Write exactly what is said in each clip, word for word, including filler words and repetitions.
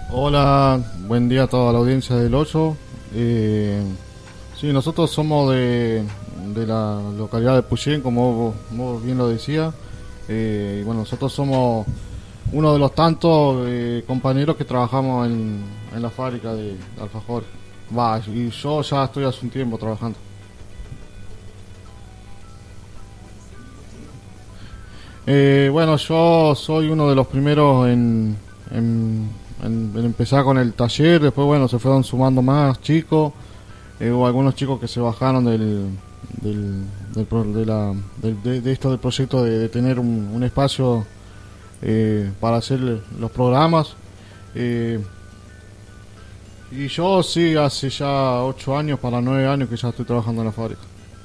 Hola, buen día a toda la audiencia del ocho. Eh, sí, nosotros somos de, de la localidad de Puyén, como vos, vos bien lo decías. Eh, y bueno, nosotros somos uno de los tantos eh, compañeros que trabajamos en, en la fábrica de alfajores. Va, y yo ya estoy hace un tiempo trabajando. Eh, bueno, yo soy uno de los primeros en, en, en- en empezar con el taller. Después, bueno, se fueron sumando más chicos. Eh, hubo algunos chicos que se bajaron del, del, del pro- de, la, del- de- de esto del proyecto de, de tener un, un espacio eh, para hacer los programas. Eh, y yo sí, hace ya ocho años para nueve años que ya estoy trabajando en la fábrica.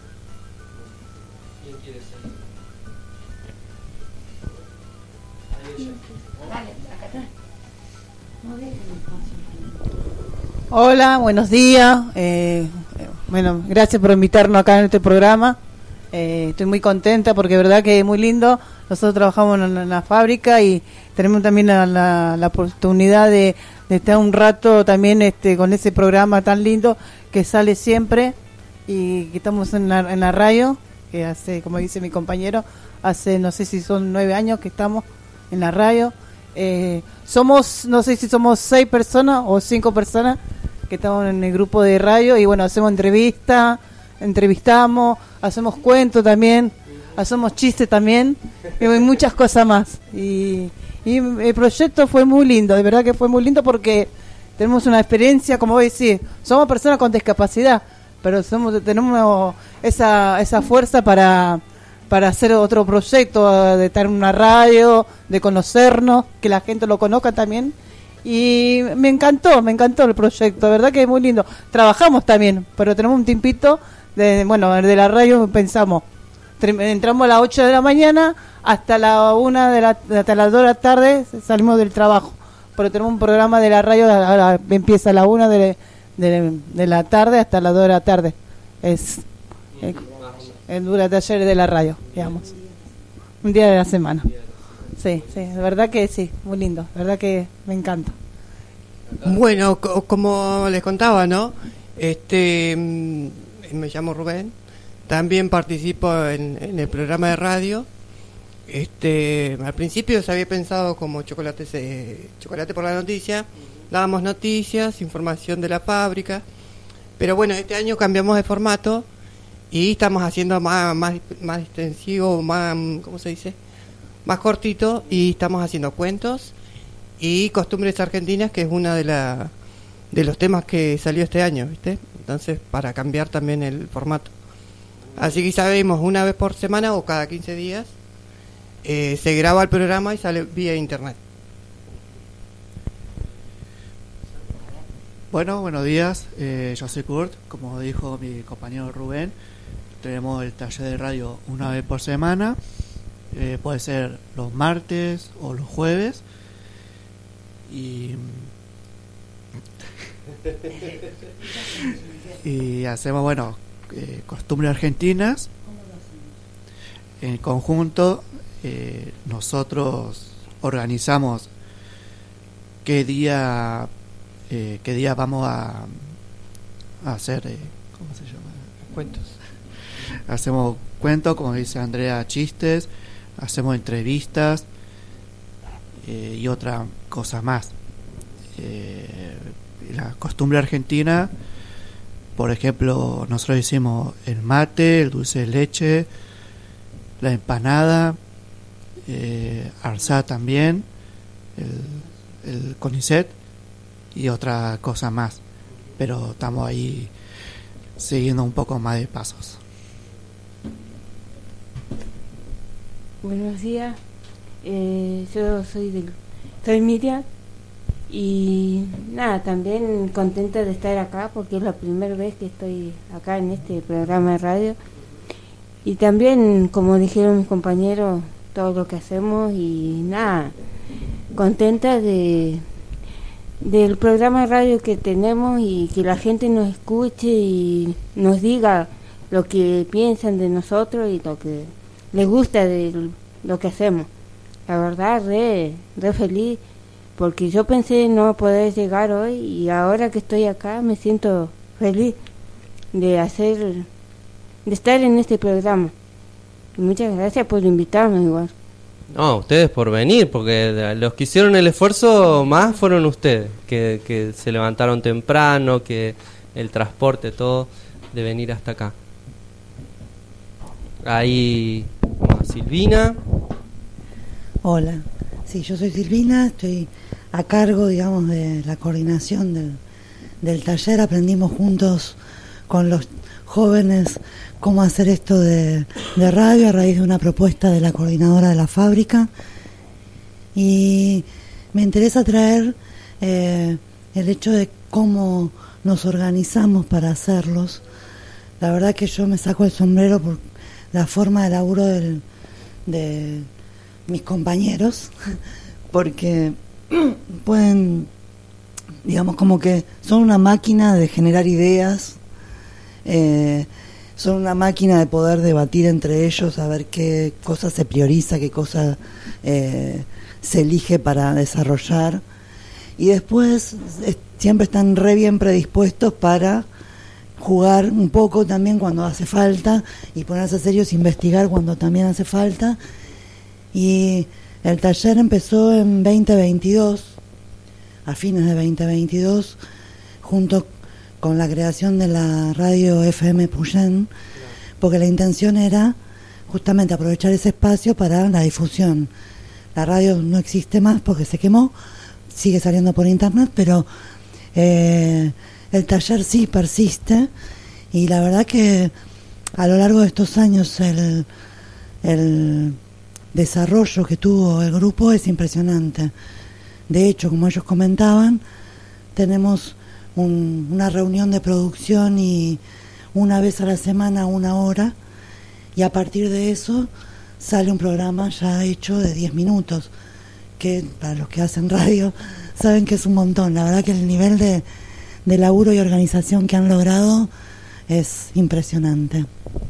Hola, buenos días. Eh, bueno, gracias por invitarnos acá en este programa. Eh, estoy muy contenta porque de verdad que es muy lindo. Nosotros trabajamos en, en la fábrica y tenemos también la, la, la oportunidad de, de estar un rato también este con ese programa tan lindo que sale siempre y que estamos en la, en la radio, que hace, como dice mi compañero, hace no sé si son nueve años que estamos en la radio. Eh, somos, no sé si somos seis personas o cinco personas que estamos en el grupo de radio y bueno, hacemos entrevistas, entrevistamos, hacemos cuentos también, hacemos chistes también y muchas cosas más. Y, y el proyecto fue muy lindo, de verdad que fue muy lindo porque tenemos una experiencia, como vos decís, somos personas con discapacidad, pero somos tenemos esa, esa fuerza para... para hacer otro proyecto, de estar en una radio, de conocernos, que la gente lo conozca también. Y me encantó, me encantó el proyecto, verdad que es muy lindo. Trabajamos también, pero tenemos un tiempito, de, bueno, de la radio pensamos, entramos a las ocho de la mañana hasta la una de la, hasta las dos de la tarde salimos del trabajo. Pero tenemos un programa de la radio, ahora empieza a la una de, de, de la tarde hasta las dos de la tarde. Es... Eh, el dura taller de la radio, digamos. Un día de la semana. Sí, sí, de verdad que sí, muy lindo, de verdad que me encanta. Bueno, co- como les contaba, ¿no? Este, mm, me llamo Rubén, también participo en, en el programa de radio. Este, al principio se había pensado como chocolate, se, chocolate por la noticia, dábamos noticias, información de la fábrica, pero bueno, este año cambiamos de formato. Y estamos haciendo más, más, más extensivo, más, ¿cómo se dice? Más cortito, y estamos haciendo cuentos y costumbres argentinas, que es uno de la, de los temas que salió este año, ¿viste? Entonces, para cambiar también el formato. Así que sabemos, una vez por semana o cada quince días, eh, se graba el programa y sale vía internet. Bueno, buenos días, eh, yo soy Kurt, como dijo mi compañero Rubén, tenemos el taller de radio una vez por semana, eh, puede ser los martes o los jueves, y, y hacemos, bueno, eh, costumbres argentinas, en conjunto eh, nosotros organizamos qué día... Eh, qué día vamos a, a hacer, eh, ¿cómo se llama? Cuentos. Hacemos cuentos, como dice Andrea, chistes, hacemos entrevistas eh, y otra cosa más. Eh, la costumbre argentina, por ejemplo, nosotros hicimos el mate, el dulce de leche, la empanada, eh, arsá también, el, el conicet y otra cosa más, pero estamos ahí siguiendo un poco más de pasos. Buenos días, eh, yo soy del, soy Miriam y nada, también contenta de estar acá porque es la primera vez que estoy acá en este programa de radio y también, como dijeron mis compañeros, todo lo que hacemos y nada, contenta de del programa de radio que tenemos y que la gente nos escuche y nos diga lo que piensan de nosotros y lo que les gusta de lo que hacemos. La verdad, re, re feliz porque yo pensé no poder llegar hoy y ahora que estoy acá me siento feliz de hacer, de estar en este programa. Y muchas gracias por invitarme igual. No, ustedes por venir, porque los que hicieron el esfuerzo más fueron ustedes, que, que se levantaron temprano, que el transporte, todo, de venir hasta acá. Ahí, Silvina. Hola, sí, yo soy Silvina, estoy a cargo, digamos, de la coordinación del, del taller. Aprendimos juntos con los jóvenes cómo hacer esto de, de radio a raíz de una propuesta de la coordinadora de la fábrica, y me interesa traer eh, el hecho de cómo nos organizamos para hacerlos. La verdad que yo me saco el sombrero por la forma de laburo del, de mis compañeros, porque pueden, digamos, como que son una máquina de generar ideas, eh, son una máquina de poder debatir entre ellos, a ver qué cosa se prioriza, qué cosa eh, se elige para desarrollar, y después es, siempre están re bien predispuestos para jugar un poco también cuando hace falta y ponerse serios, investigar cuando también hace falta. Y el taller empezó en veinte veintidós, a fines de veinte veintidós, junto con la creación de la radio F M Puyén, porque la intención era justamente aprovechar ese espacio para la difusión. La radio no existe más porque se quemó, sigue saliendo por internet, pero eh, el taller sí persiste, y la verdad que a lo largo de estos años el, el desarrollo que tuvo el grupo es impresionante. De hecho, como ellos comentaban, tenemos un, una reunión de producción y una vez a la semana, una hora, y a partir de eso sale un programa ya hecho de diez minutos, que para los que hacen radio saben que es un montón. La verdad que el nivel de, de laburo y organización que han logrado es impresionante.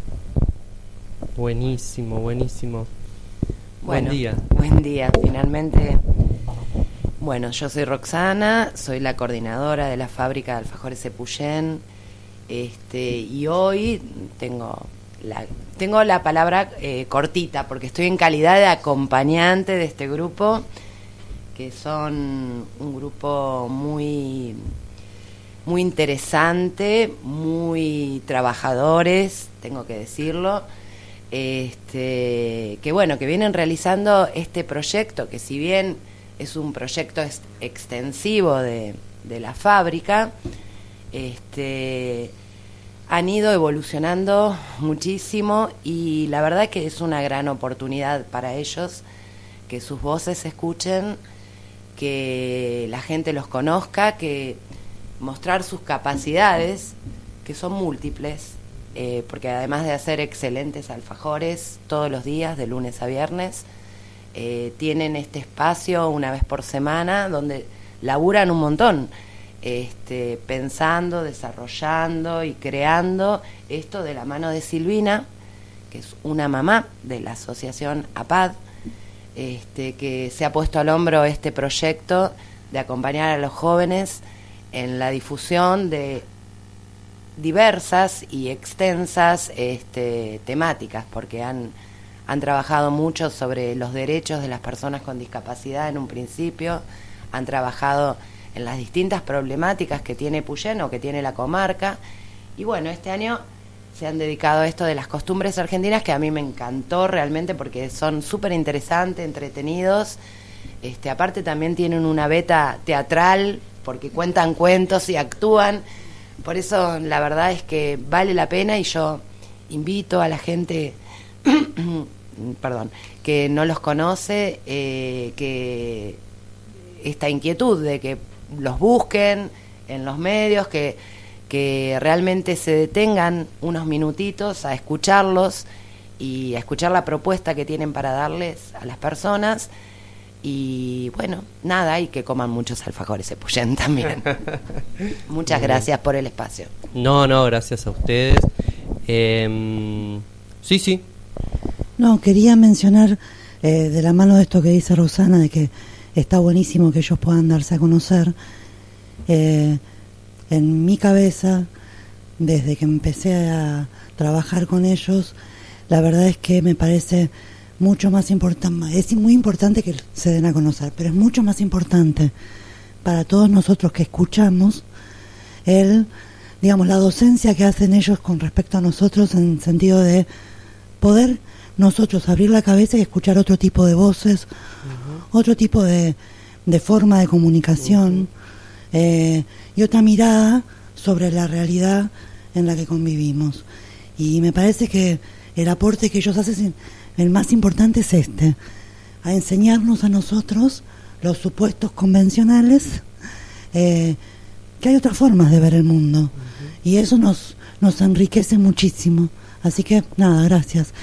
Buenísimo, buenísimo. Bueno, buen día. Buen día, finalmente. Bueno, yo soy Roxana, soy la coordinadora de la fábrica de alfajores Epuyén, este, y hoy tengo la, tengo la palabra eh, cortita, porque estoy en calidad de acompañante de este grupo, que son un grupo muy, muy interesante, muy trabajadores, tengo que decirlo. Este, que bueno, que vienen realizando este proyecto, que si bien es un proyecto ex- extensivo de, de la fábrica, este, han ido evolucionando muchísimo, y la verdad que es una gran oportunidad para ellos que sus voces se escuchen, que la gente los conozca, que mostrar sus capacidades, que son múltiples. Eh, porque además de hacer excelentes alfajores todos los días, de lunes a viernes, eh, tienen este espacio una vez por semana donde laburan un montón, este, pensando, desarrollando y creando esto de la mano de Silvina, que es una mamá de la asociación A P A D, este, que se ha puesto al hombro este proyecto de acompañar a los jóvenes en la difusión de diversas y extensas este, temáticas, porque han, han trabajado mucho sobre los derechos de las personas con discapacidad en un principio, han trabajado en las distintas problemáticas que tiene Puyén o que tiene la comarca, y bueno, este año se han dedicado a esto de las costumbres argentinas, que a mí me encantó realmente porque son súper interesantes, entretenidos, este, aparte también tienen una beta teatral porque cuentan cuentos y actúan. Por eso la verdad es que vale la pena, y yo invito a la gente perdón, que no los conoce, eh, que esta inquietud de que los busquen en los medios, que, que realmente se detengan unos minutitos a escucharlos y a escuchar la propuesta que tienen para darles a las personas. Y bueno, nada, y que coman muchos alfajores Epuyén también. Muchas gracias por el espacio. No, no, gracias a ustedes. Eh, sí, sí. No, quería mencionar, eh, de la mano de esto que dice Rosana, de que está buenísimo que ellos puedan darse a conocer. Eh, en mi cabeza, desde que empecé a trabajar con ellos, la verdad es que me parece mucho más importante, es muy importante que se den a conocer, pero es mucho más importante para todos nosotros que escuchamos el, digamos, la docencia que hacen ellos con respecto a nosotros, en sentido de poder nosotros abrir la cabeza y escuchar otro tipo de voces, uh-huh. otro tipo de, de forma de comunicación, uh-huh. eh, y otra mirada sobre la realidad en la que convivimos. Y me parece que el aporte que ellos hacen, el más importante es este, a enseñarnos a nosotros los supuestos convencionales, eh, que hay otras formas de ver el mundo, uh-huh. y eso nos, nos enriquece muchísimo. Así que nada, gracias.